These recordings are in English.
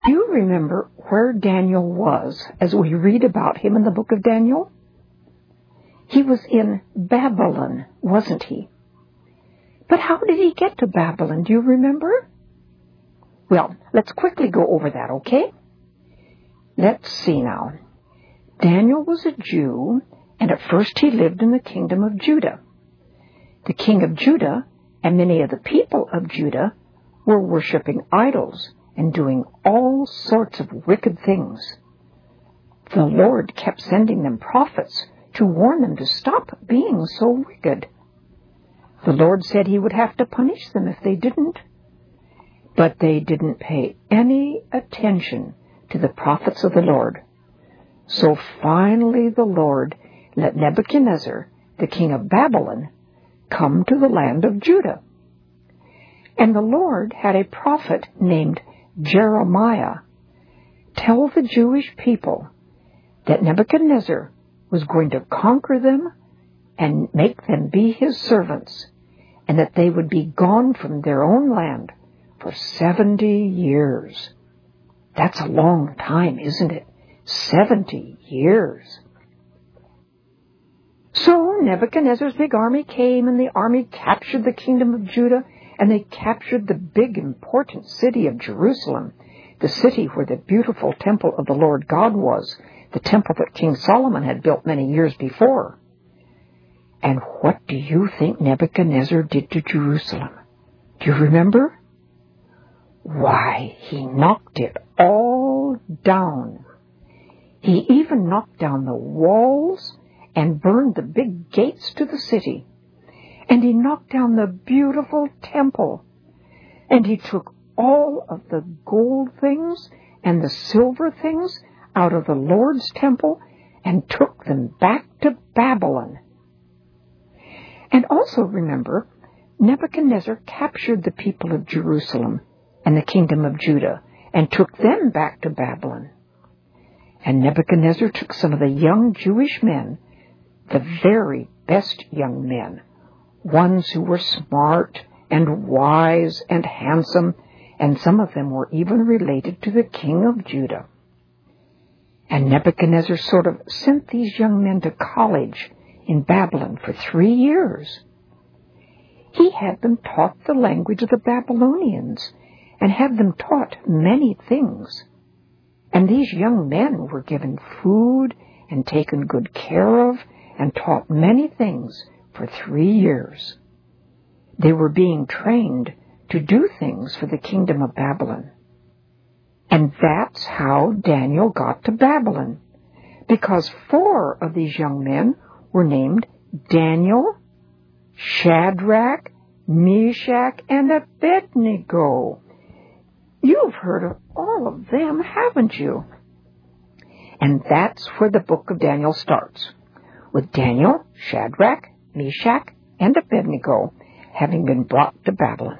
Do you remember where Daniel was as we read about him in the book of Daniel? He was in Babylon, wasn't he? But how did he get to Babylon? Do you remember? Well, let's quickly go over that, okay? Let's see now. Daniel was a Jew, and at first he lived in the kingdom of Judah. The king of Judah and many of the people of Judah were worshiping idols and doing all sorts of wicked things. The Lord kept sending them prophets to warn them to stop being so wicked. The Lord said he would have to punish them if they didn't. But they didn't pay any attention to the prophets of the Lord. So finally the Lord let Nebuchadnezzar, the king of Babylon, come to the land of Judah. And the Lord had a prophet named Jeremiah tell the Jewish people that Nebuchadnezzar was going to conquer them and make them be his servants, and that they would be gone from their own land for 70 years. That's a long time, isn't it? 70 years. So Nebuchadnezzar's big army came, and the army captured the kingdom of Judah, and they captured the big important city of Jerusalem, the city where the beautiful temple of the Lord God was, the temple that King Solomon had built many years before. And what do you think Nebuchadnezzar did to Jerusalem? Do you remember? Why, he knocked it all down. He even knocked down the walls and burned the big gates to the city. And he knocked down the beautiful temple. And he took all of the gold things and the silver things out of the Lord's temple and took them back to Babylon. And also remember, Nebuchadnezzar captured the people of Jerusalem and the kingdom of Judah and took them back to Babylon. And Nebuchadnezzar took some of the young Jewish men, the very best young men, ones who were smart and wise and handsome, and some of them were even related to the king of Judah. And Nebuchadnezzar sort of sent these young men to college in Babylon for 3 years. He had them taught the language of the Babylonians and had them taught many things. And these young men were given food and taken good care of and taught many things for 3 years. They were being trained to do things for the kingdom of Babylon. And that's how Daniel got to Babylon, because 4 of these young men were named Daniel, Shadrach, Meshach, and Abednego. You've heard of all of them, haven't you? And that's where the book of Daniel starts, with Daniel, Shadrach, Meshach, and Abednego having been brought to Babylon.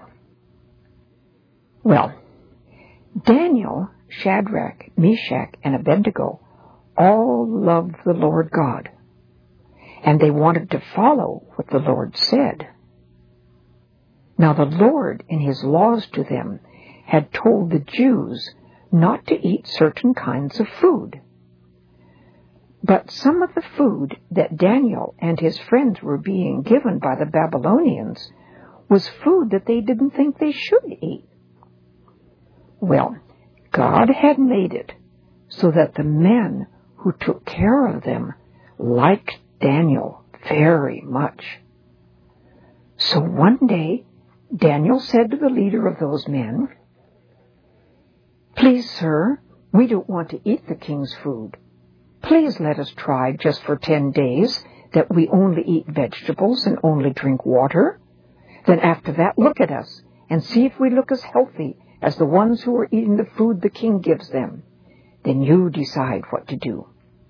Well, Daniel, Shadrach, Meshach, and Abednego all loved the Lord God, and they wanted to follow what the Lord said. Now the Lord, in his laws to them, had told the Jews not to eat certain kinds of food. But some of the food that Daniel and his friends were being given by the Babylonians was food that they didn't think they should eat. Well, God had made it so that the men who took care of them liked Daniel very much. So one day, Daniel said to the leader of those men, "Please, sir, we don't want to eat the king's food. Please let us try just for 10 days that we only eat vegetables and only drink water. Then after that, look at us and see if we look as healthy as the ones who are eating the food the king gives them. Then you decide what to do."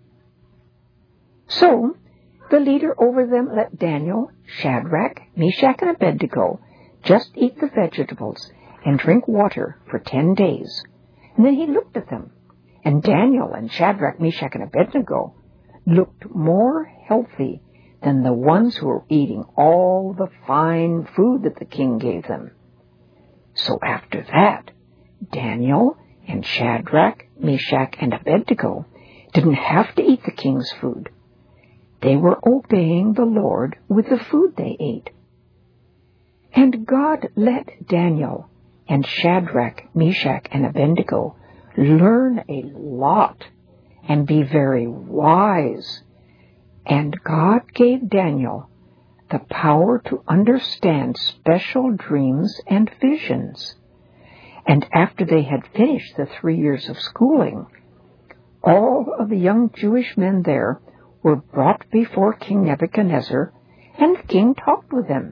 So the leader over them let Daniel, Shadrach, Meshach, and Abednego just eat the vegetables and drink water for 10 days. And then he looked at them, and Daniel and Shadrach, Meshach, and Abednego looked more healthy than the ones who were eating all the fine food that the king gave them. So after that, Daniel and Shadrach, Meshach, and Abednego didn't have to eat the king's food. They were obeying the Lord with the food they ate. And God let Daniel and Shadrach, Meshach, and Abednego learn a lot and be very wise. And God gave Daniel the power to understand special dreams and visions. And after they had finished the 3 years of schooling, all of the young Jewish men there were brought before King Nebuchadnezzar, and the king talked with them.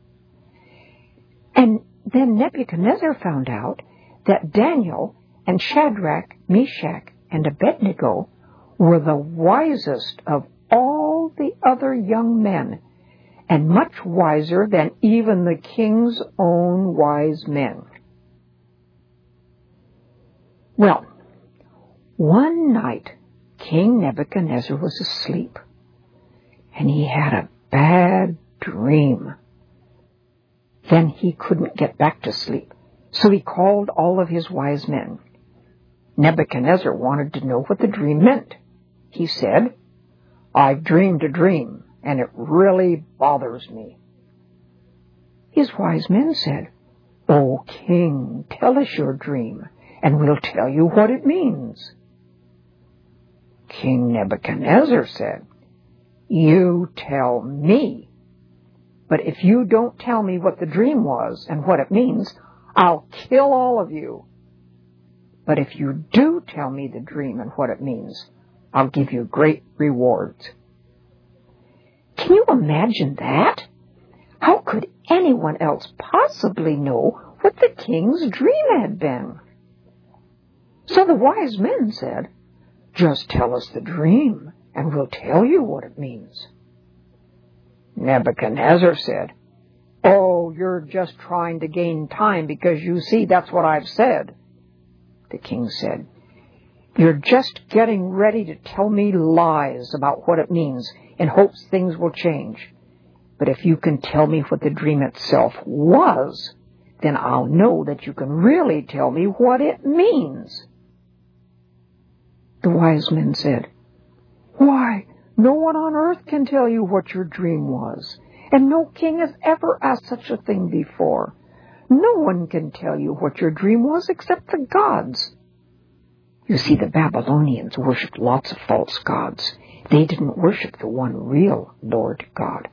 And then Nebuchadnezzar found out that Daniel and Shadrach, Meshach, and Abednego were the wisest of all the other young men, and much wiser than even the king's own wise men. Well, one night, King Nebuchadnezzar was asleep, and he had a bad dream. Then he couldn't get back to sleep, so he called all of his wise men. Nebuchadnezzar wanted to know what the dream meant. He said, "I've dreamed a dream, and it really bothers me." His wise men said, "O king, tell us your dream, and we'll tell you what it means." King Nebuchadnezzar said, "You tell me. But if you don't tell me what the dream was and what it means, I'll kill all of you. But if you do tell me the dream and what it means, I'll give you great rewards." Can you imagine that? How could anyone else possibly know what the king's dream had been? So the wise men said, "Just tell us the dream, and we'll tell you what it means." Nebuchadnezzar said, "Oh, you're just trying to gain time because you see that's what I've said." The king said, "You're just getting ready to tell me lies about what it means in hopes things will change. But if you can tell me what the dream itself was, then I'll know that you can really tell me what it means." The wise men said, "Why, no one on earth can tell you what your dream was, and no king has ever asked such a thing before. No one can tell you what your dream was except the gods." You see, the Babylonians worshipped lots of false gods. They didn't worship the one real Lord God.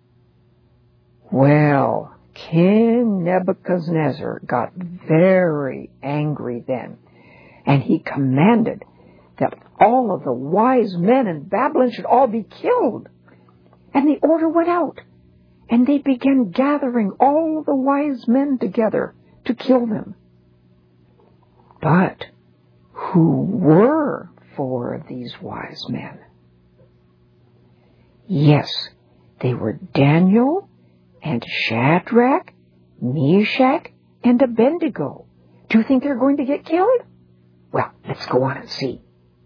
Well, King Nebuchadnezzar got very angry then, and he commanded that all of the wise men in Babylon should all be killed. And the order went out, and they began gathering all the wise men together to kill them. But who were 4 of these wise men? Yes, they were Daniel and Shadrach, Meshach, and Abednego. Do you think they're going to get killed? Well, let's go on and see.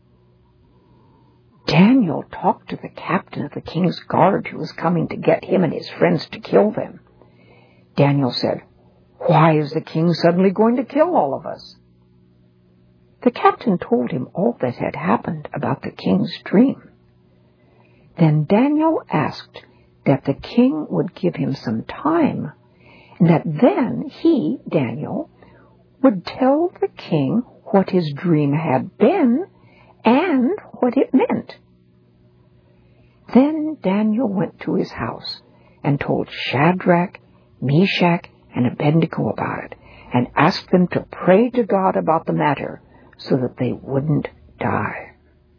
Daniel talked to the captain of the king's guard who was coming to get him and his friends to kill them. Daniel said, "Why is the king suddenly going to kill all of us?" The captain told him all that had happened about the king's dream. Then Daniel asked that the king would give him some time, and that then he, Daniel, would tell the king what his dream had been and what it meant. Then Daniel went to his house and told Shadrach, Meshach, and Abednego about it, and asked them to pray to God about the matter so that they wouldn't die.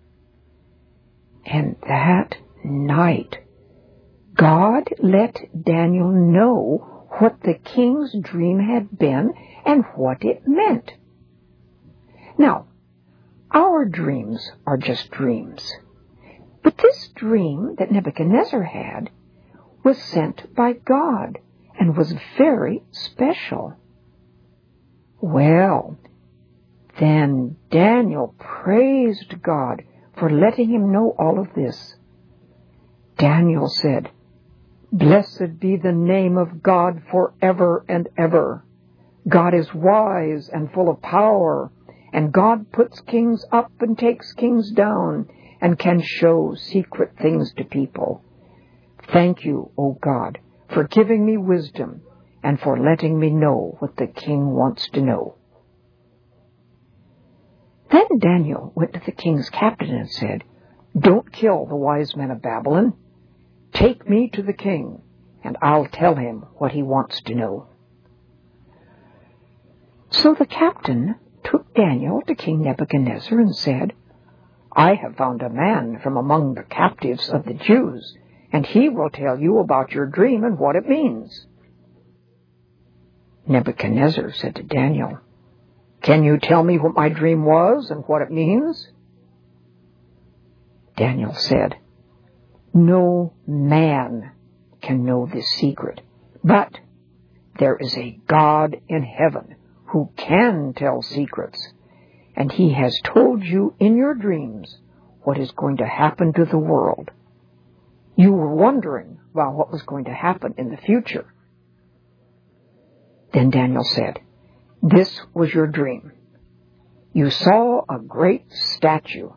And that night, God let Daniel know what the king's dream had been and what it meant. Now, our dreams are just dreams. But this dream that Nebuchadnezzar had was sent by God and was very special. Well, then Daniel praised God for letting him know all of this. Daniel said, "Blessed be the name of God forever and ever. God is wise and full of power, and God puts kings up and takes kings down, and can show secret things to people. Thank you, O God, for giving me wisdom and for letting me know what the king wants to know. Then Daniel went to the king's captain and said, Don't kill the wise men of Babylon. Take me to the king, and I'll tell him what he wants to know. So the captain took Daniel to King Nebuchadnezzar and said, I have found a man from among the captives of the Jews, and he will tell you about your dream and what it means. Nebuchadnezzar said to Daniel, Can you tell me what my dream was and what it means? Daniel said, No man can know this secret, but there is a God in heaven who can tell secrets, and he has told you in your dreams what is going to happen to the world. You were wondering about what was going to happen in the future. Then Daniel said, This was your dream. You saw a great statue.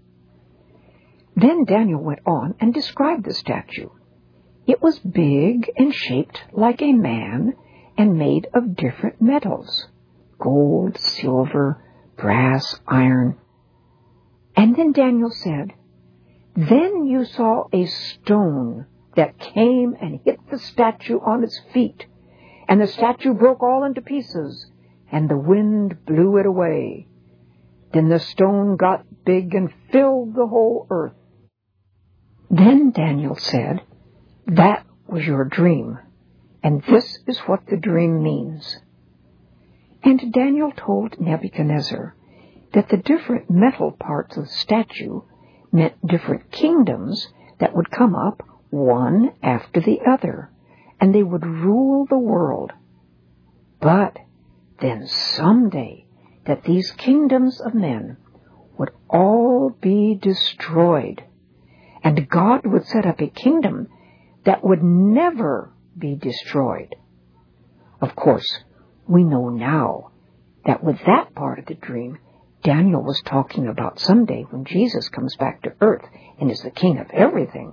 Then Daniel went on and described the statue. It was big and shaped like a man and made of different metals, gold, silver, brass, iron. And then Daniel said, Then you saw a stone that came and hit the statue on its feet, and the statue broke all into pieces, and the wind blew it away. Then the stone got big and filled the whole earth. Then Daniel said, That was your dream, and this is what the dream means. And Daniel told Nebuchadnezzar that the different metal parts of the statue meant different kingdoms that would come up one after the other, and they would rule the world. But then someday that these kingdoms of men would all be destroyed, and God would set up a kingdom that would never be destroyed. Of course, we know now that with that part of the dream, Daniel was talking about someday when Jesus comes back to earth and is the king of everything.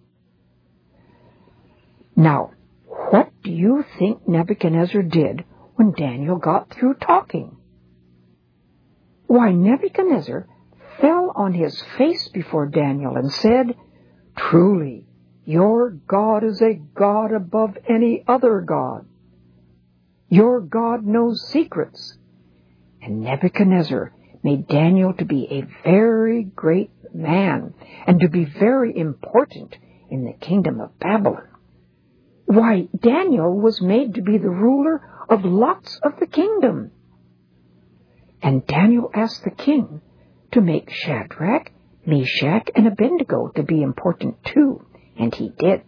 Now, what do you think Nebuchadnezzar did when Daniel got through talking? Why, Nebuchadnezzar fell on his face before Daniel and said, Truly, your God is a God above any other God. Your God knows secrets. And Nebuchadnezzar made Daniel to be a very great man and to be very important in the kingdom of Babylon. Why, Daniel was made to be the ruler of lots of the kingdom. And Daniel asked the king to make Shadrach, Meshach, and Abednego to be important too, and he did.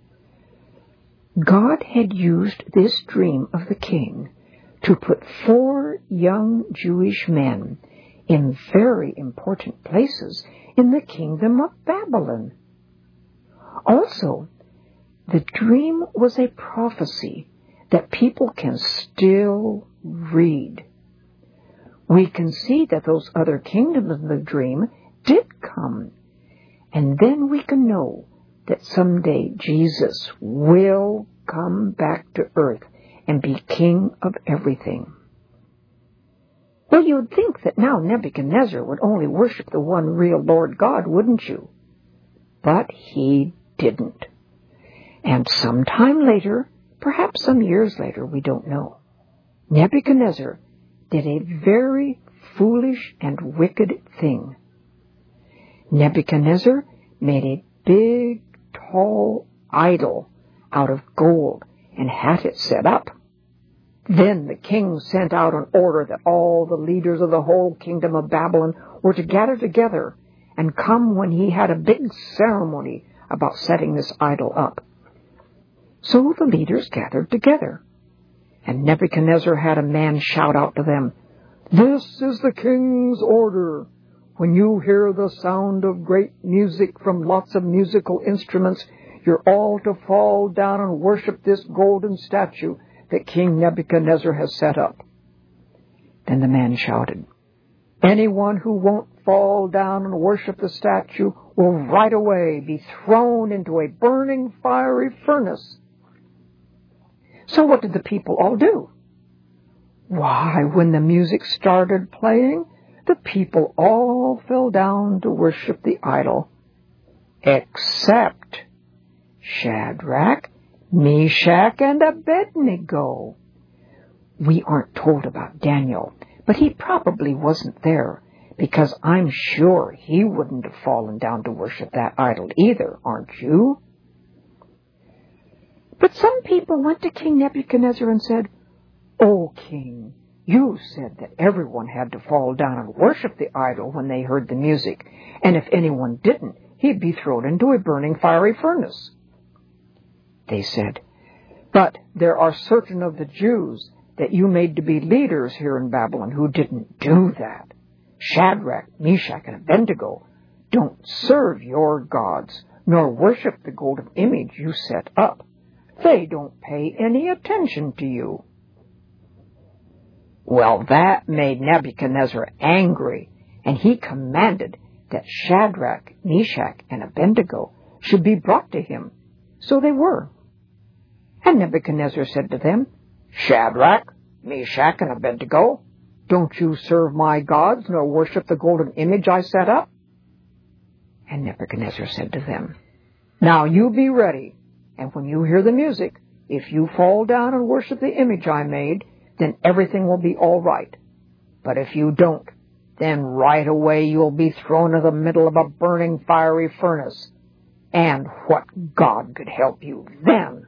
God had used this dream of the king to put 4 young Jewish men in very important places in the kingdom of Babylon. Also, the dream was a prophecy that people can still read. We can see that those other kingdoms in the dream did come, and then we can know that someday Jesus will come back to earth and be king of everything. Well, you would think that now Nebuchadnezzar would only worship the one real Lord God, wouldn't you? But he didn't. And sometime later, perhaps some years later, we don't know, Nebuchadnezzar did a very foolish and wicked thing. Nebuchadnezzar made a big, tall idol out of gold and had it set up. Then the king sent out an order that all the leaders of the whole kingdom of Babylon were to gather together and come when he had a big ceremony about setting this idol up. So the leaders gathered together, and Nebuchadnezzar had a man shout out to them, "This is the king's order. When you hear the sound of great music from lots of musical instruments, you're all to fall down and worship this golden statue that King Nebuchadnezzar has set up." Then the man shouted, Anyone who won't fall down and worship the statue will right away be thrown into a burning fiery furnace." So what did the people all do? Why, when the music started playing, the people all fell down to worship the idol, except Shadrach, Meshach, and Abednego. We aren't told about Daniel, but he probably wasn't there, because I'm sure he wouldn't have fallen down to worship that idol either, aren't you? But some people went to King Nebuchadnezzar and said, "O king, you said that everyone had to fall down and worship the idol when they heard the music, and if anyone didn't, he'd be thrown into a burning fiery furnace." They said, "But there are certain of the Jews that you made to be leaders here in Babylon who didn't do that. Shadrach, Meshach, and Abednego don't serve your gods, nor worship the golden image you set up. They don't pay any attention to you." Well, that made Nebuchadnezzar angry, and he commanded that Shadrach, Meshach, and Abednego should be brought to him. So they were. And Nebuchadnezzar said to them, "Shadrach, Meshach, and Abednego, don't you serve my gods, nor worship the golden image I set up?" And Nebuchadnezzar said to them, "Now you be ready, and when you hear the music, if you fall down and worship the image I made, then everything will be all right. But if you don't, then right away you'll be thrown into the middle of a burning fiery furnace. And what God could help you then?"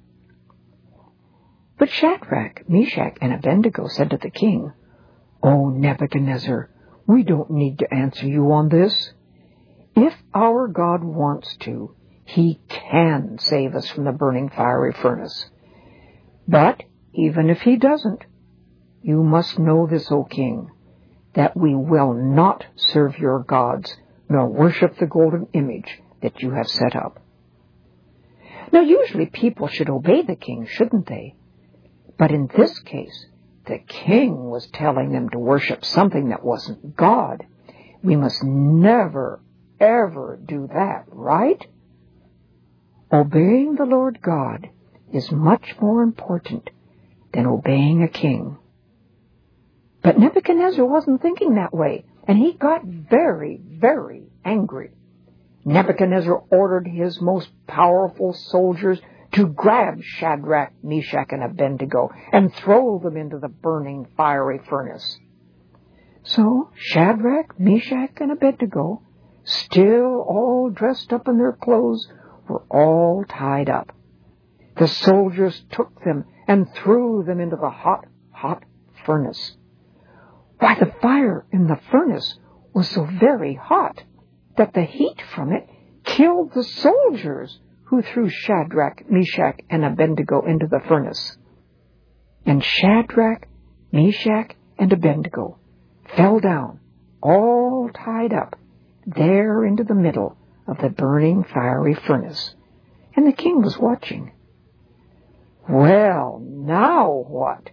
But Shadrach, Meshach, and Abednego said to the king, "O Nebuchadnezzar, we don't need to answer you on this. If our God wants to, he can save us from the burning fiery furnace. But even if he doesn't, you must know this, O king, that we will not serve your gods, nor worship the golden image that you have set up." Now, usually people should obey the king, shouldn't they? But in this case, the king was telling them to worship something that wasn't God. We must never, ever do that, right? Obeying the Lord God is much more important than obeying a king. But Nebuchadnezzar wasn't thinking that way, and he got very, very angry. Nebuchadnezzar ordered his most powerful soldiers to grab Shadrach, Meshach, and Abednego and throw them into the burning fiery furnace. So Shadrach, Meshach, and Abednego, still all dressed up in their clothes, were all tied up. The soldiers took them and threw them into the hot, hot furnace. Why, the fire in the furnace was so very hot that the heat from it killed the soldiers who threw Shadrach, Meshach, and Abednego into the furnace. And Shadrach, Meshach, and Abednego fell down, all tied up, there into the middle of the burning fiery furnace. And the king was watching. Well, now what?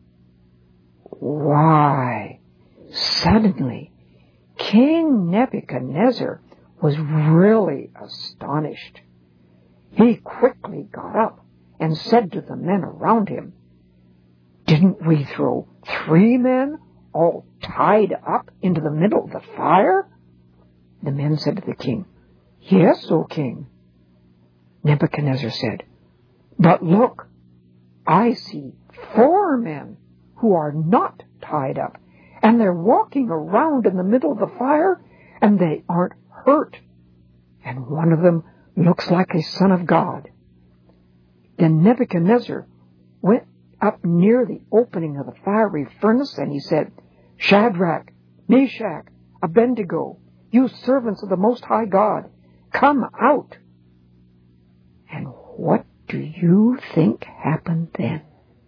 Why, suddenly, King Nebuchadnezzar was really astonished. He quickly got up and said to the men around him, "Didn't we throw 3 men all tied up into the middle of the fire?" The men said to the king, "Yes, O king." Nebuchadnezzar said, "But look, I see 4 men who are not tied up, and they're walking around in the middle of the fire, and they aren't hurt. And one of them looks like a son of God." Then Nebuchadnezzar went up near the opening of the fiery furnace, and he said, "Shadrach, Meshach, Abednego, you servants of the Most High God, come out." And what do you think happened then?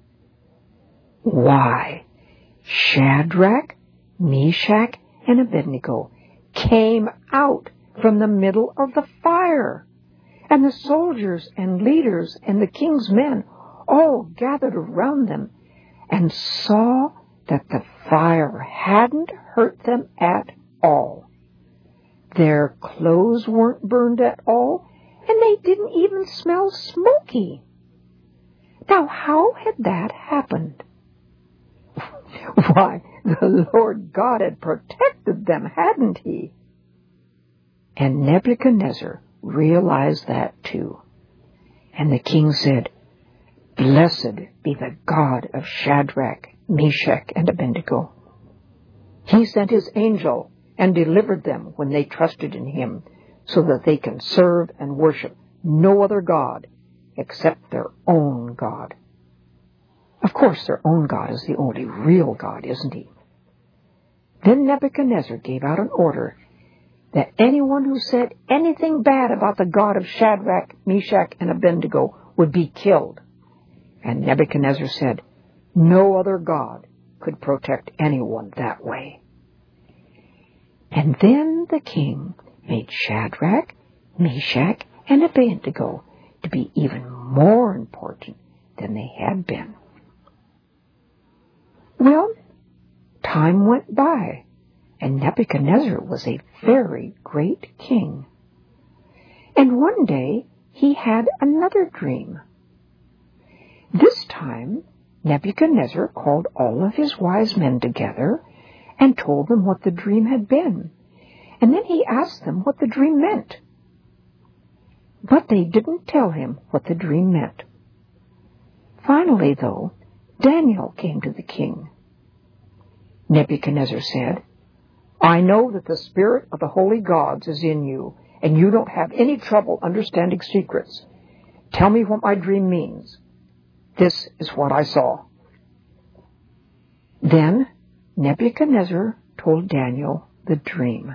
Why, Shadrach, Meshach, and Abednego came out from the middle of the fire. And the soldiers and leaders and the king's men all gathered around them and saw that the fire hadn't hurt them at all. Their clothes weren't burned at all, and they didn't even smell smoky. Now, how had that happened? Why, the Lord God had protected them, hadn't he? And Nebuchadnezzar realized that too. And the king said, "Blessed be the God of Shadrach, Meshach, and Abednego. He sent his angel and delivered them when they trusted in him, so that they can serve and worship no other God except their own God." Of course, their own God is the only real God, isn't he? Then Nebuchadnezzar gave out an order that anyone who said anything bad about the God of Shadrach, Meshach, and Abednego would be killed. And Nebuchadnezzar said, no other God could protect anyone that way. And then the king made Shadrach, Meshach, and Abednego to be even more important than they had been. Well, time went by, and Nebuchadnezzar was a very great king. And one day he had another dream. This time, Nebuchadnezzar called all of his wise men together and told them what the dream had been. And then he asked them what the dream meant. But they didn't tell him what the dream meant. Finally, though, Daniel came to the king. Nebuchadnezzar said, "I know that the spirit of the holy gods is in you, and you don't have any trouble understanding secrets. Tell me what my dream means." This is what I saw. Then Nebuchadnezzar told Daniel the dream.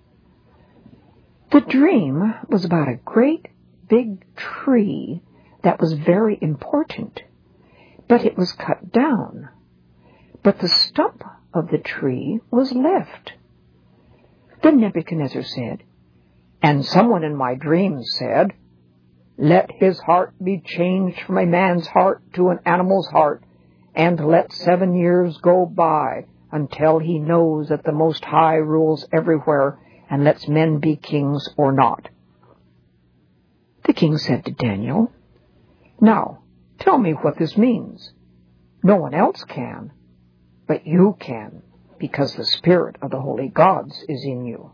The dream was about a great big tree that was very important, but it was cut down. But the stump of the tree was left. Then Nebuchadnezzar said, "And someone in my dream said, 'Let his heart be changed from a man's heart to an animal's heart, and let 7 years go by until he knows that the Most High rules everywhere and lets men be kings or not.'" The king said to Daniel, "Now, tell me what this means. No one else can, but you can, because the spirit of the holy gods is in you."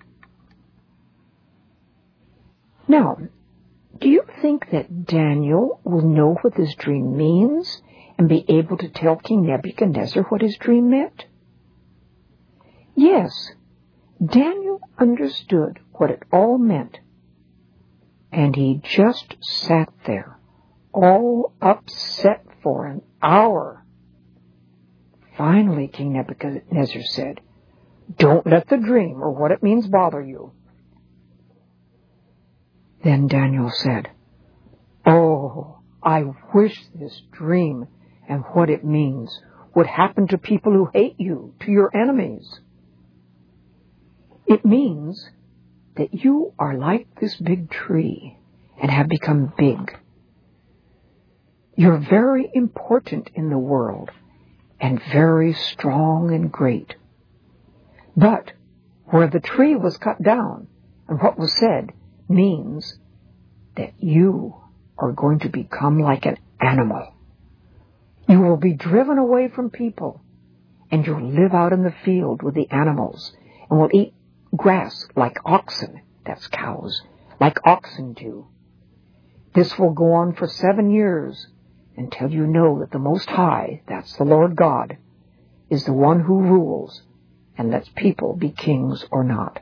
Now, do you think that Daniel will know what this dream means and be able to tell King Nebuchadnezzar what his dream meant? Yes, Daniel understood what it all meant, and he just sat there, all upset for an hour. Finally, King Nebuchadnezzar said, "Don't let the dream or what it means bother you." Then Daniel said, "Oh, I wish this dream and what it means would happen to people who hate you, to your enemies. It means that you are like this big tree and have become big. You're very important in the world and very strong and great. But where the tree was cut down and what was said means that you are going to become like an animal. You will be driven away from people, and you'll live out in the field with the animals, and will eat grass like oxen, that's cows, like oxen do. This will go on for 7 years until you know that the Most High, that's the Lord God, is the one who rules and lets people be kings or not."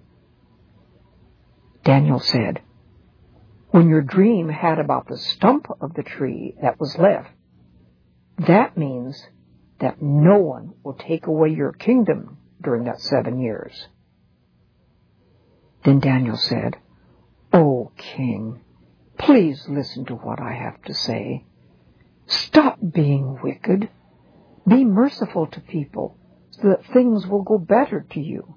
Daniel said, "When your dream had about the stump of the tree that was left, that means that no one will take away your kingdom during that 7 years. Then Daniel said, "O king, please listen to what I have to say. Stop being wicked. Be merciful to people so that things will go better to you."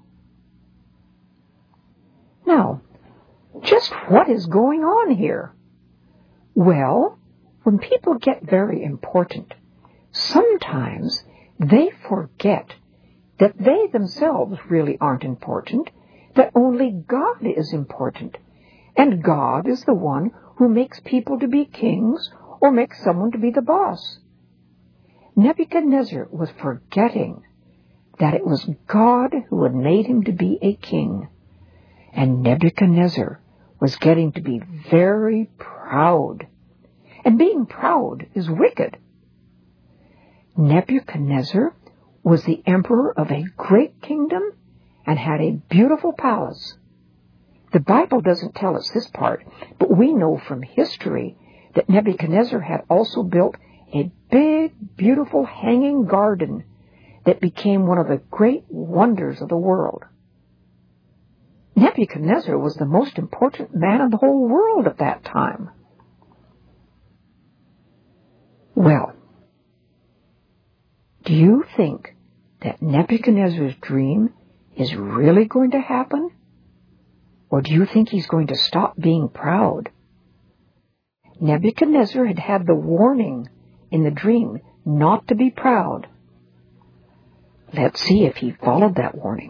Now, just what is going on here? Well, when people get very important, sometimes They forget that they themselves really aren't important, that only God is important. And God is the one who makes people to be kings or makes someone to be the boss. Nebuchadnezzar was forgetting that it was God who had made him to be a king. And Nebuchadnezzar was getting to be very proud. And being proud is wicked. Nebuchadnezzar was the emperor of a great kingdom and had a beautiful palace. The Bible doesn't tell us this part, but we know from history that Nebuchadnezzar had also built a big, beautiful hanging garden that became one of the great wonders of the world. Nebuchadnezzar was the most important man in the whole world at that time. Well, do you think that Nebuchadnezzar's dream is really going to happen? Or do you think he's going to stop being proud? Nebuchadnezzar had had the warning in the dream not to be proud. Let's see if he followed that warning.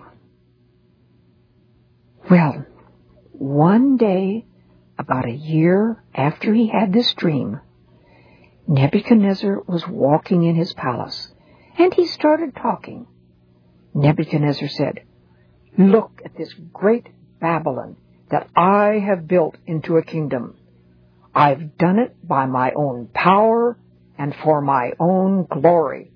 Well, one day, about a year after he had this dream, Nebuchadnezzar was walking in his palace, and he started talking. Nebuchadnezzar said, "Look at this great Babylon that I have built into a kingdom. I've done it by my own power and for my own glory."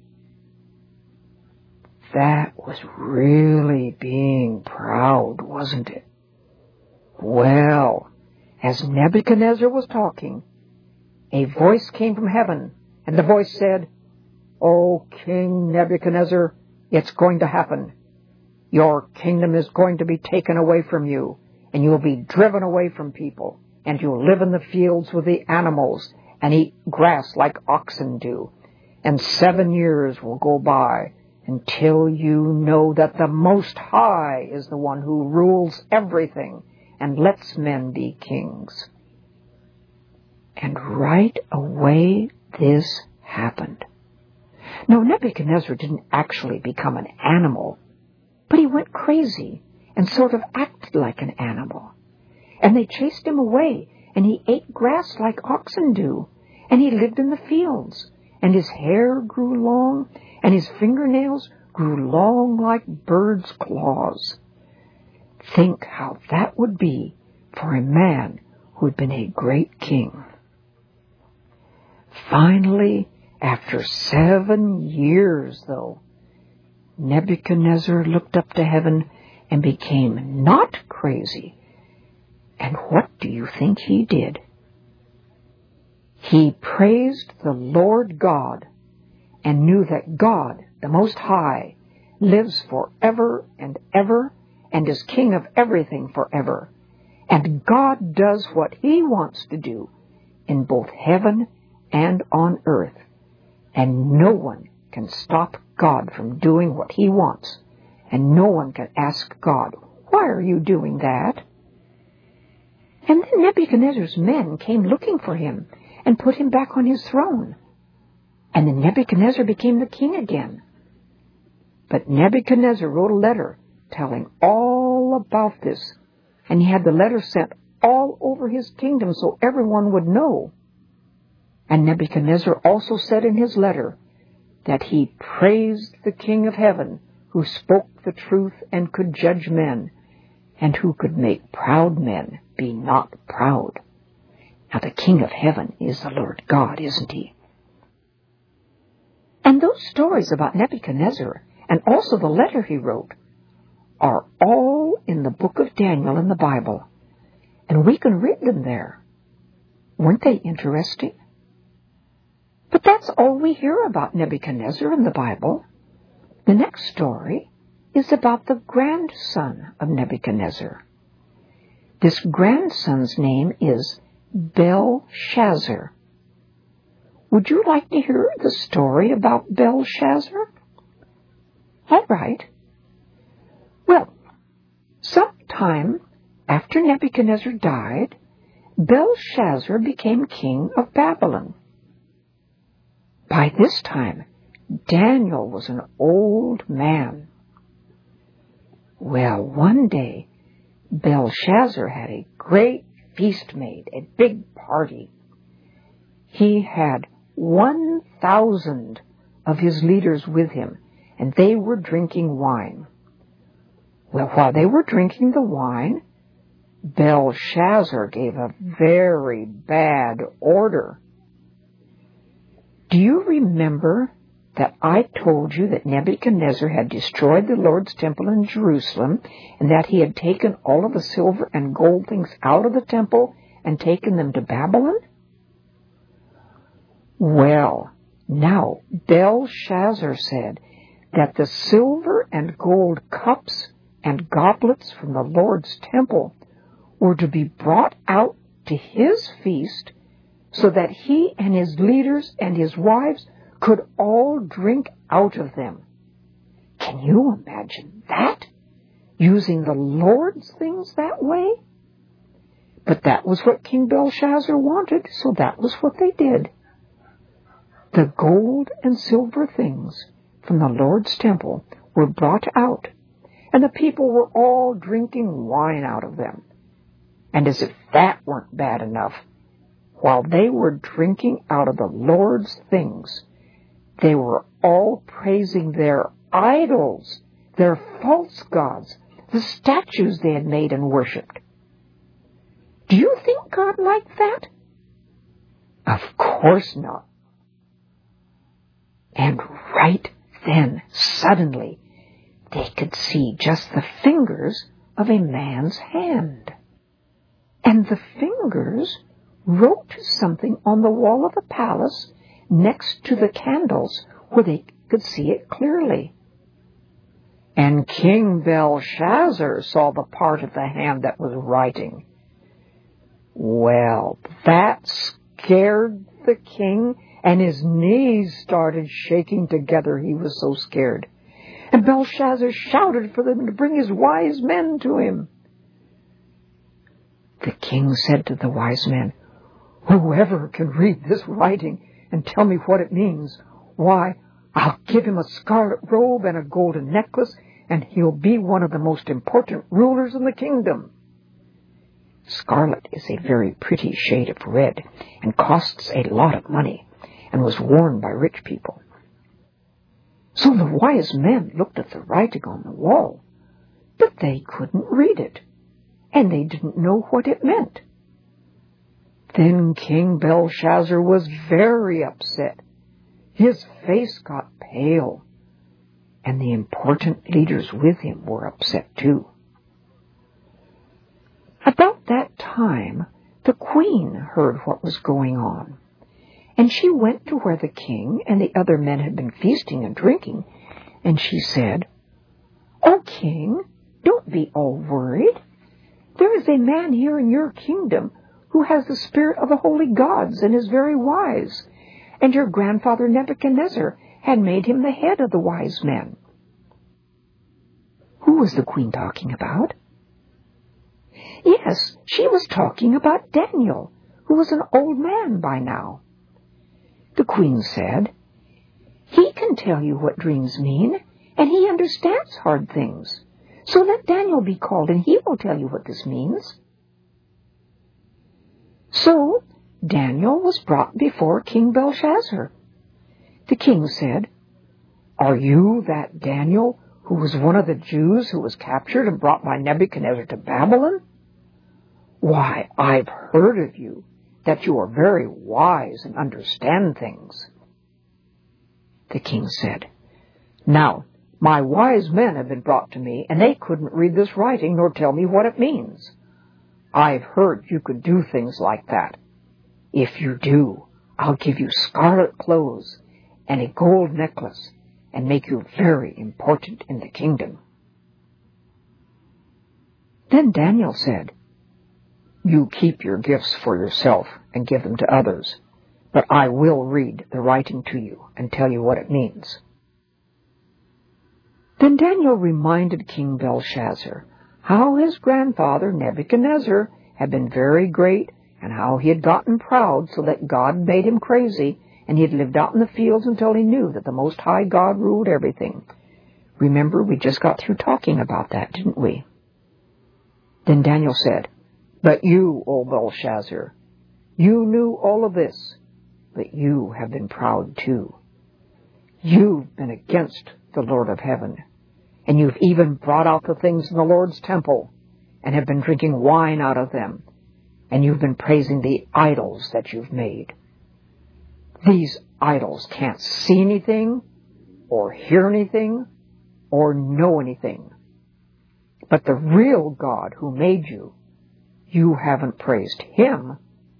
That was really being proud, wasn't it? Well, as Nebuchadnezzar was talking, a voice came from heaven, and the voice said, "O King Nebuchadnezzar, it's going to happen. Your kingdom is going to be taken away from you, and you will be driven away from people, and you'll live in the fields with the animals and eat grass like oxen do. And 7 years will go by until you know that the Most High is the one who rules everything and lets men be kings." And right away this happened. Now, Nebuchadnezzar didn't actually become an animal, but he went crazy and sort of acted like an animal. And they chased him away, and he ate grass like oxen do, and he lived in the fields, and his hair grew long, and his fingernails grew long like birds' claws. Think how that would be for a man who had been a great king. Finally, after 7 years, though, Nebuchadnezzar looked up to heaven and became not crazy. And what do you think he did? He praised the Lord God and knew that God, the Most High, lives forever and ever and is king of everything forever. And God does what he wants to do in both heaven and on earth. And no one can stop God from doing what he wants. And no one can ask God, "Why are you doing that?" And then Nebuchadnezzar's men came looking for him and put him back on his throne. And then Nebuchadnezzar became the king again. But Nebuchadnezzar wrote a letter telling all about this. And he had the letter sent all over his kingdom so everyone would know. And Nebuchadnezzar also said in his letter that he praised the King of heaven, who spoke the truth and could judge men, and who could make proud men be not proud. Now the King of heaven is the Lord God, isn't he? And those stories about Nebuchadnezzar, and also the letter he wrote, are all in the book of Daniel in the Bible, and we can read them there. Weren't they interesting? But that's all we hear about Nebuchadnezzar in the Bible. The next story is about the grandson of Nebuchadnezzar. This grandson's name is Belshazzar. Would you like to hear the story about Belshazzar? All right. Well, sometime after Nebuchadnezzar died, Belshazzar became king of Babylon. By this time, Daniel was an old man. Well, one day, Belshazzar had a great feast made, a big party. He had 1,000 of his leaders with him, and they were drinking wine. Well, while they were drinking the wine, Belshazzar gave a very bad order. Do you remember that I told you that Nebuchadnezzar had destroyed the Lord's temple in Jerusalem, and that he had taken all of the silver and gold things out of the temple and taken them to Babylon? Well, now Belshazzar said that the silver and gold cups and goblets from the Lord's temple were to be brought out to his feast so that he and his leaders and his wives could all drink out of them. Can you imagine that? Using the Lord's things that way? But that was what King Belshazzar wanted, so that was what they did. The gold and silver things from the Lord's temple were brought out, and the people were all drinking wine out of them. And as if that weren't bad enough, while they were drinking out of the Lord's things, they were all praising their idols, their false gods, the statues they had made and worshipped. Do you think God liked that? Of course not. And right then, suddenly, they could see just the fingers of a man's hand. And the fingers wrote something on the wall of the palace next to the candles where they could see it clearly. And King Belshazzar saw the part of the hand that was writing. Well, that scared the king, and his knees started shaking together. He was so scared. And Belshazzar shouted for them to bring his wise men to him. The king said to the wise men, "Whoever can read this writing and tell me what it means, why, I'll give him a scarlet robe and a golden necklace, and he'll be one of the most important rulers in the kingdom." Scarlet is a very pretty shade of red and costs a lot of money and was worn by rich people. So the wise men looked at the writing on the wall, but they couldn't read it, and they didn't know what it meant. Then King Belshazzar was very upset. His face got pale, and the important leaders with him were upset too. About that time, the queen heard what was going on, and she went to where the king and the other men had been feasting and drinking, and she said, "O king, don't be all worried. There is a man here in your kingdom who has the spirit of the holy gods and is very wise, and your grandfather Nebuchadnezzar had made him the head of the wise men." Who was the queen talking about? Yes, she was talking about Daniel, who was an old man by now. The queen said, "He can tell you what dreams mean, and he understands hard things. So let Daniel be called, and he will tell you what this means." So Daniel was brought before King Belshazzar. The king said, "Are you that Daniel who was one of the Jews who was captured and brought by Nebuchadnezzar to Babylon? Why, I've heard of you, that you are very wise and understand things." The king said, "Now, my wise men have been brought to me, and they couldn't read this writing nor tell me what it means. I've heard you could do things like that. If you do, I'll give you scarlet clothes and a gold necklace and make you very important in the kingdom." Then Daniel said, "You keep your gifts for yourself and give them to others, but I will read the writing to you and tell you what it means." Then Daniel reminded King Belshazzar how his grandfather Nebuchadnezzar had been very great and how he had gotten proud so that God made him crazy and he had lived out in the fields until he knew that the Most High God ruled everything. Remember, we just got through talking about that, didn't we? Then Daniel said, "But you, O Belshazzar, you knew all of this, but you have been proud too. You've been against the Lord of heaven, and you've even brought out the things in the Lord's temple, and have been drinking wine out of them, and you've been praising the idols that you've made. These idols can't see anything, or hear anything, or know anything. But the real God who made you, you haven't praised Him.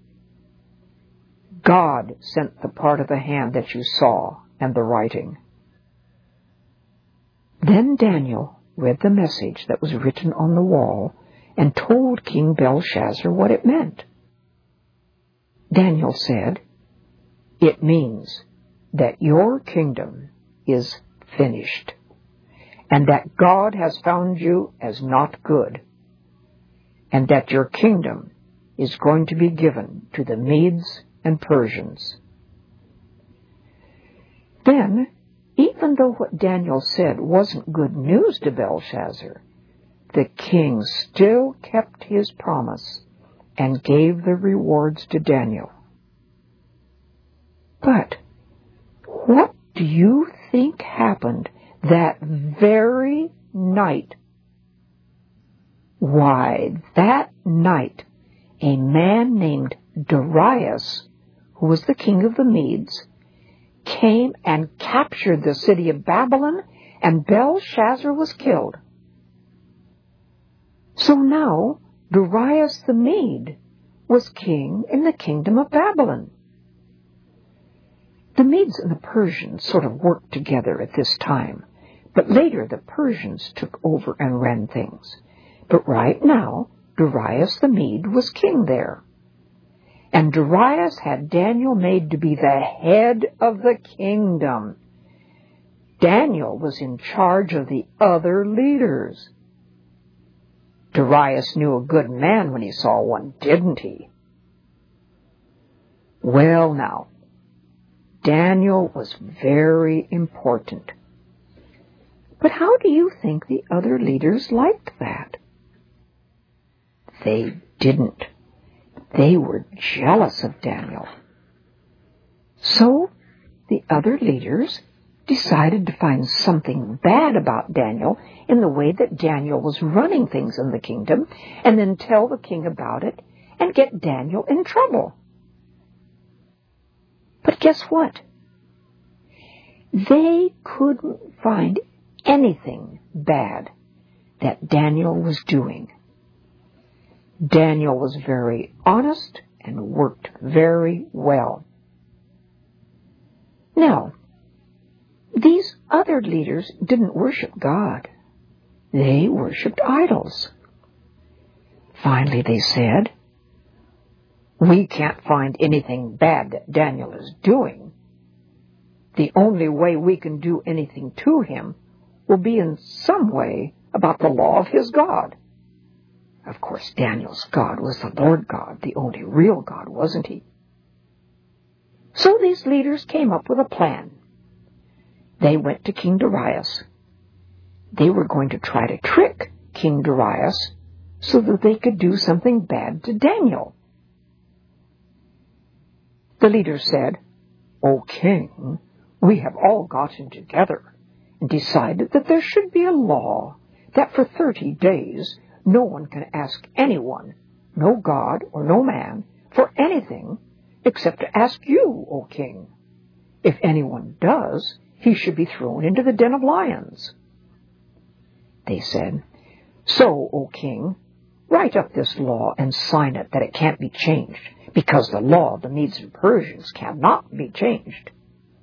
God sent the part of the hand that you saw and the writing." Then Daniel read the message that was written on the wall and told King Belshazzar what it meant. Daniel said, "It means that your kingdom is finished, and that God has found you as not good, and that your kingdom is going to be given to the Medes and Persians." Then, even though what Daniel said wasn't good news to Belshazzar, the king still kept his promise and gave the rewards to Daniel. But what do you think happened that very night? Why, that night, a man named Darius, who was the king of the Medes, came and captured the city of Babylon, and Belshazzar was killed. So now Darius the Mede was king in the kingdom of Babylon. The Medes and the Persians sort of worked together at this time, but later the Persians took over and ran things. But right now, Darius the Mede was king there. And Darius had Daniel made to be the head of the kingdom. Daniel was in charge of the other leaders. Darius knew a good man when he saw one, didn't he? Well now, Daniel was very important. But how do you think the other leaders liked that? They didn't. They were jealous of Daniel. So the other leaders decided to find something bad about Daniel in the way that Daniel was running things in the kingdom, and then tell the king about it and get Daniel in trouble. But guess what? They couldn't find anything bad that Daniel was doing. Daniel was very honest and worked very well. Now, these other leaders didn't worship God. They worshipped idols. Finally, they said, "We can't find anything bad that Daniel is doing. The only way we can do anything to him will be in some way about the law of his God." Of course, Daniel's God was the Lord God, the only real God, wasn't he? So these leaders came up with a plan. They went to King Darius. They were going to try to trick King Darius so that they could do something bad to Daniel. The leaders said, "O king, we have all gotten together and decided that there should be a law that for 30 days no one can ask anyone, no god or no man, for anything except to ask you, O king. If anyone does, he should be thrown into the den of lions." They said, "So, O king, write up this law and sign it that it can't be changed, because the law of the Medes and Persians cannot be changed."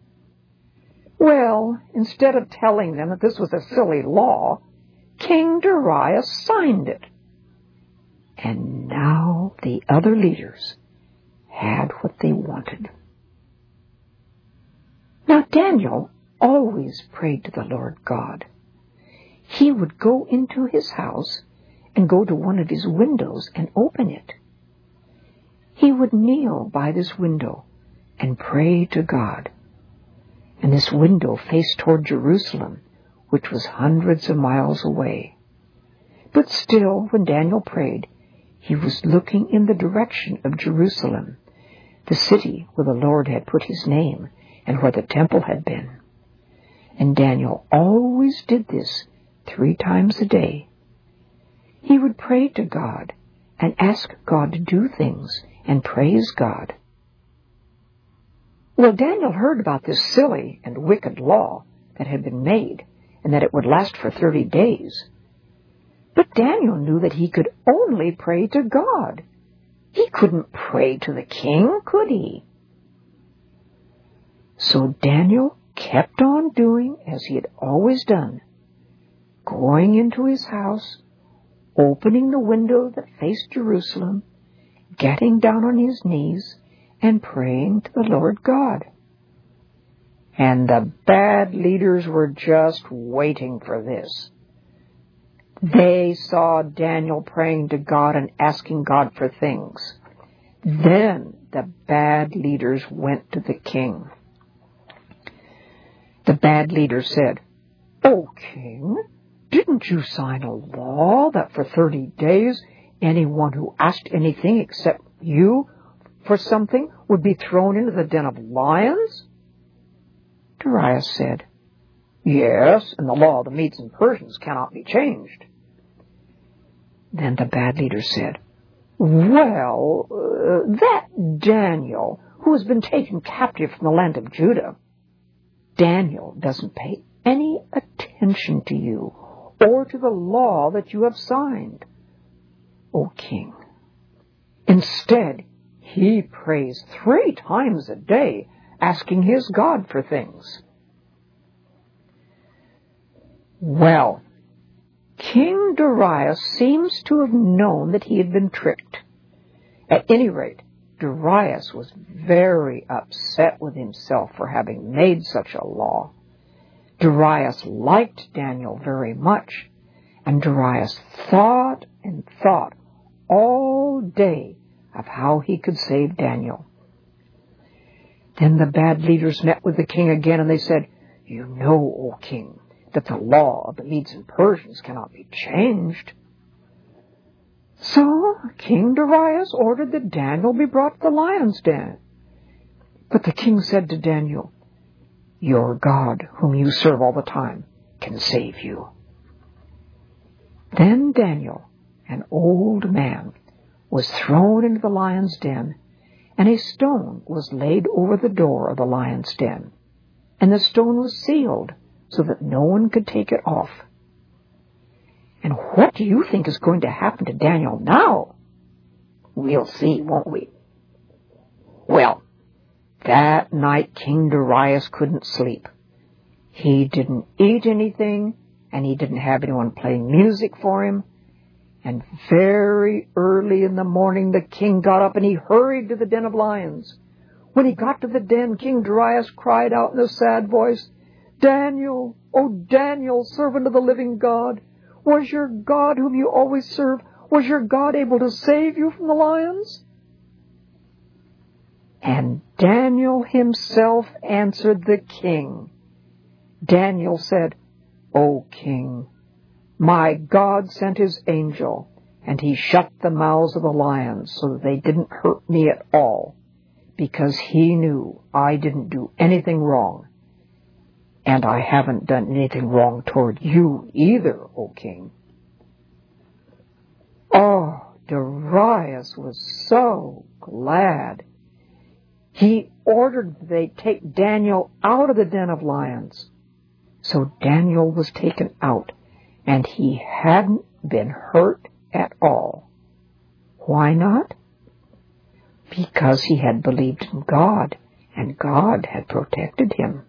Well, instead of telling them that this was a silly law, King Darius signed it. And now the other leaders had what they wanted. Now Daniel always prayed to the Lord God. He would go into his house and go to one of his windows and open it. He would kneel by this window and prayed to God. And this window faced toward Jerusalem, which was hundreds of miles away. But still, when Daniel prayed, he was looking in the direction of Jerusalem, the city where the Lord had put his name and where the temple had been. And Daniel always did this 3 times a day. He would pray to God and ask God to do things and praise God. Well, Daniel heard about this silly and wicked law that had been made and that it would last for 30 days. But Daniel knew that he could only pray to God. He couldn't pray to the king, could he? So Daniel kept on doing as he had always done, going into his house, opening the window that faced Jerusalem, getting down on his knees, and praying to the Lord God. And the bad leaders were just waiting for this. They saw Daniel praying to God and asking God for things. Then the bad leaders went to the king. The bad leaders said, "O king, didn't you sign a law that for 30 days anyone who asked anything except you for something would be thrown into the den of lions?" Darius said, "Yes, and the law of the Medes and Persians cannot be changed." Then the bad leader said, "Well, that Daniel, who has been taken captive from the land of Judah, Daniel doesn't pay any attention to you or to the law that you have signed, O king. Instead, he prays 3 times a day, asking his God for things." Well, King Darius seems to have known that he had been tricked. At any rate, Darius was very upset with himself for having made such a law. Darius liked Daniel very much, and Darius thought and thought all day of how he could save Daniel. Then the bad leaders met with the king again, and they said, "You know, O king, that the law of the Medes and Persians cannot be changed." So King Darius ordered that Daniel be brought to the lion's den. But the king said to Daniel, "Your God, whom you serve all the time, can save you." Then Daniel, an old man, was thrown into the lion's den, and a stone was laid over the door of the lion's den, and the stone was sealed so that no one could take it off. And what do you think is going to happen to Daniel now? We'll see, won't we? Well, that night King Darius couldn't sleep. He didn't eat anything, and he didn't have anyone playing music for him. And very early in the morning the king got up and he hurried to the den of lions. When he got to the den, King Darius cried out in a sad voice, "Daniel, O Daniel, servant of the living God, was your God whom you always serve, was your God able to save you from the lions?" And Daniel himself answered the king. Daniel said, "O king, my God sent his angel, and he shut the mouths of the lions so that they didn't hurt me at all, because he knew I didn't do anything wrong. And I haven't done anything wrong toward you either, O king." Oh, Darius was so glad. He ordered that they take Daniel out of the den of lions. So Daniel was taken out, and he hadn't been hurt at all. Why not? Because he had believed in God, and God had protected him.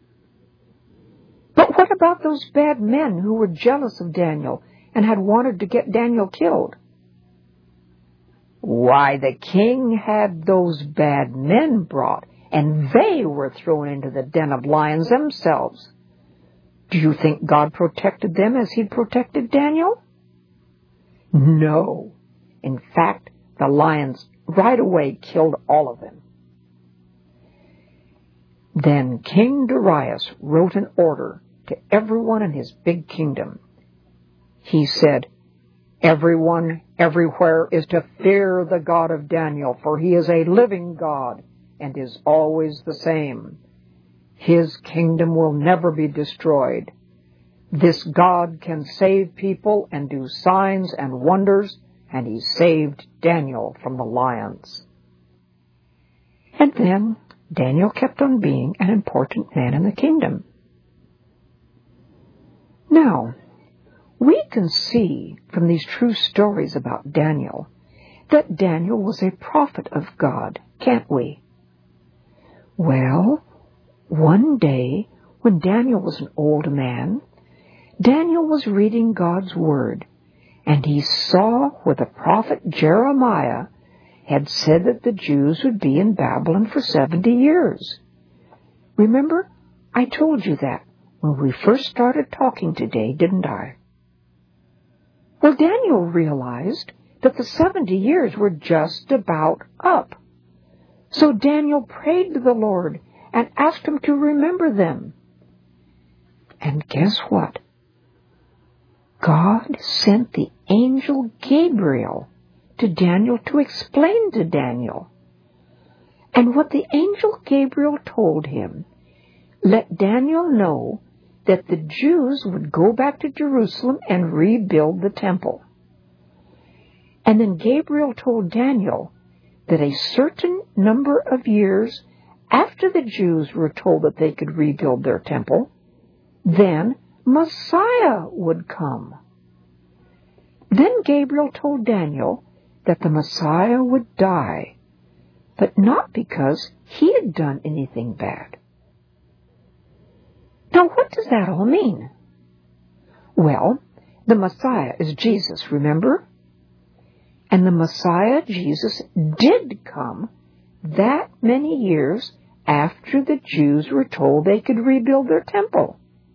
But what about those bad men who were jealous of Daniel and had wanted to get Daniel killed? Why, the king had those bad men brought, and they were thrown into the den of lions themselves. Do you think God protected them as he'd protected Daniel? No. In fact, the lions right away killed all of them. Then King Darius wrote an order to everyone in his big kingdom. He said, "Everyone, everywhere, is to fear the God of Daniel, for he is a living God and is always the same. His kingdom will never be destroyed. This God can save people and do signs and wonders, and he saved Daniel from the lions." And then Daniel kept on being an important man in the kingdom. Now, we can see from these true stories about Daniel that Daniel was a prophet of God, can't we? Well, one day when Daniel was an old man, Daniel was reading God's Word, and he saw where the prophet Jeremiah had said that the Jews would be in Babylon for 70 years. Remember, I told you that when we first started talking today, didn't I? Well, Daniel realized that the 70 years were just about up. So Daniel prayed to the Lord and asked him to remember them. And guess what? God sent the angel Gabriel to Daniel to explain to Daniel. And what the angel Gabriel told him let Daniel know that the Jews would go back to Jerusalem and rebuild the temple. And then Gabriel told Daniel that a certain number of years after the Jews were told that they could rebuild their temple, then Messiah would come. Then Gabriel told Daniel that the Messiah would die, but not because he had done anything bad. Now, what does that all mean? Well, the Messiah is Jesus, remember? And the Messiah, Jesus, did come that many years after the Jews were told they could rebuild their temple.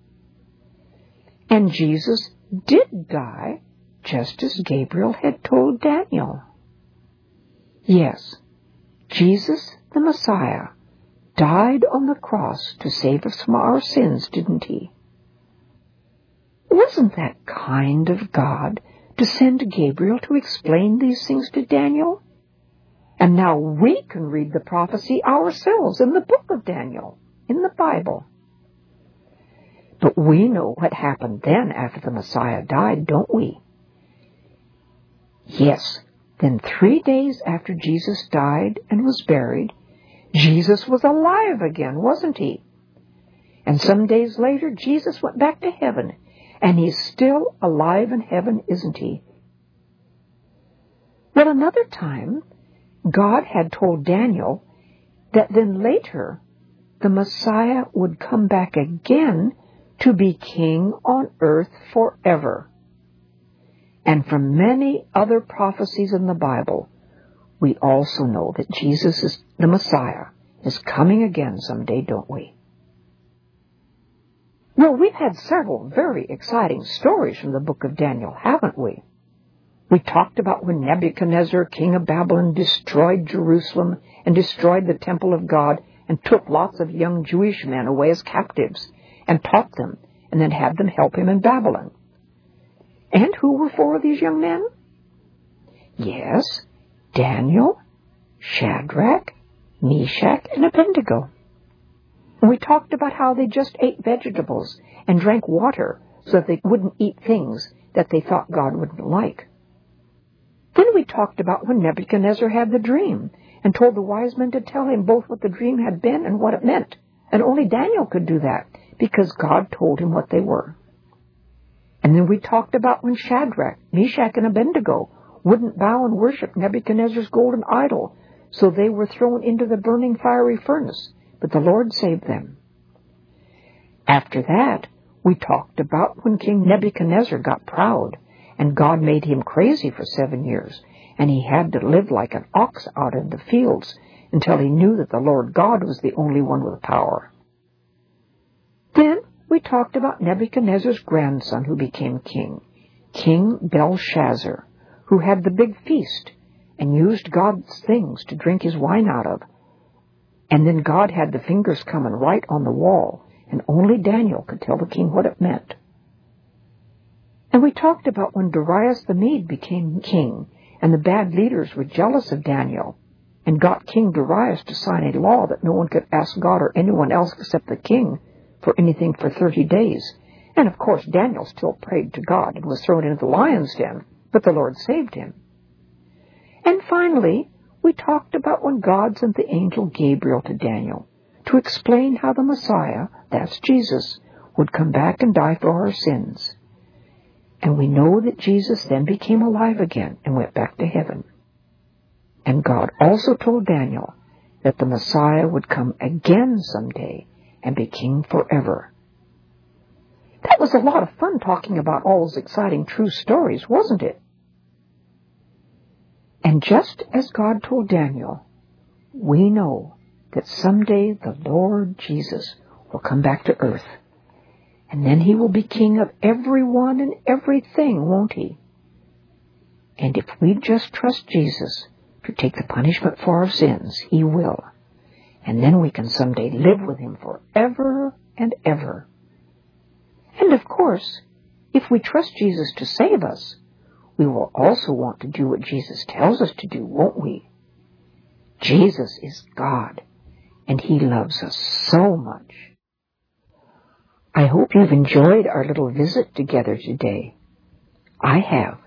And Jesus did die just as Gabriel had told Daniel. Yes, Jesus, the Messiah, died on the cross to save us from our sins, didn't he? Wasn't that kind of God to send Gabriel to explain these things to Daniel? And now we can read the prophecy ourselves in the book of Daniel, in the Bible. But we know what happened then after the Messiah died, don't we? Yes, then 3 days after Jesus died and was buried, Jesus was alive again, wasn't he? And some days later, Jesus went back to heaven, and he's still alive in heaven, isn't he? Well, another time, God had told Daniel that then later the Messiah would come back again to be king on earth forever. And from many other prophecies in the Bible, we also know that Jesus is the Messiah, is coming again someday, don't we? Well, we've had several very exciting stories from the book of Daniel, haven't we? We talked about when Nebuchadnezzar, king of Babylon, destroyed Jerusalem and destroyed the temple of God and took lots of young Jewish men away as captives and taught them and then had them help him in Babylon. And who were 4 of these young men? Yes, Daniel, Shadrach, Meshach, and Abednego. And we talked about how they just ate vegetables and drank water so that they wouldn't eat things that they thought God wouldn't like. Then we talked about when Nebuchadnezzar had the dream and told the wise men to tell him both what the dream had been and what it meant. And only Daniel could do that because God told him what they were. And then we talked about when Shadrach, Meshach, and Abednego wouldn't bow and worship Nebuchadnezzar's golden idol, so they were thrown into the burning fiery furnace, but the Lord saved them. After that, we talked about when King Nebuchadnezzar got proud, and God made him crazy for 7 years, and he had to live like an ox out in the fields until he knew that the Lord God was the only one with power. Then we talked about Nebuchadnezzar's grandson who became king, King Belshazzar, who had the big feast and used God's things to drink his wine out of. And then God had the fingers coming right on the wall, and only Daniel could tell the king what it meant. And we talked about when Darius the Mede became king, and the bad leaders were jealous of Daniel, and got King Darius to sign a law that no one could ask God or anyone else except the king for anything for 30 days. And of course Daniel still prayed to God and was thrown into the lion's den, but the Lord saved him. And finally, we talked about when God sent the angel Gabriel to Daniel to explain how the Messiah, that's Jesus, would come back and die for our sins. And we know that Jesus then became alive again and went back to heaven. And God also told Daniel that the Messiah would come again someday and be king forever. That was a lot of fun talking about all those exciting true stories, wasn't it? And just as God told Daniel, we know that someday the Lord Jesus will come back to earth. And then he will be king of everyone and everything, won't he? And if we just trust Jesus to take the punishment for our sins, he will. And then we can someday live with him forever and ever. And of course, if we trust Jesus to save us, we will also want to do what Jesus tells us to do, won't we? Jesus is God, and he loves us so much. I hope you've enjoyed our little visit together today. I have.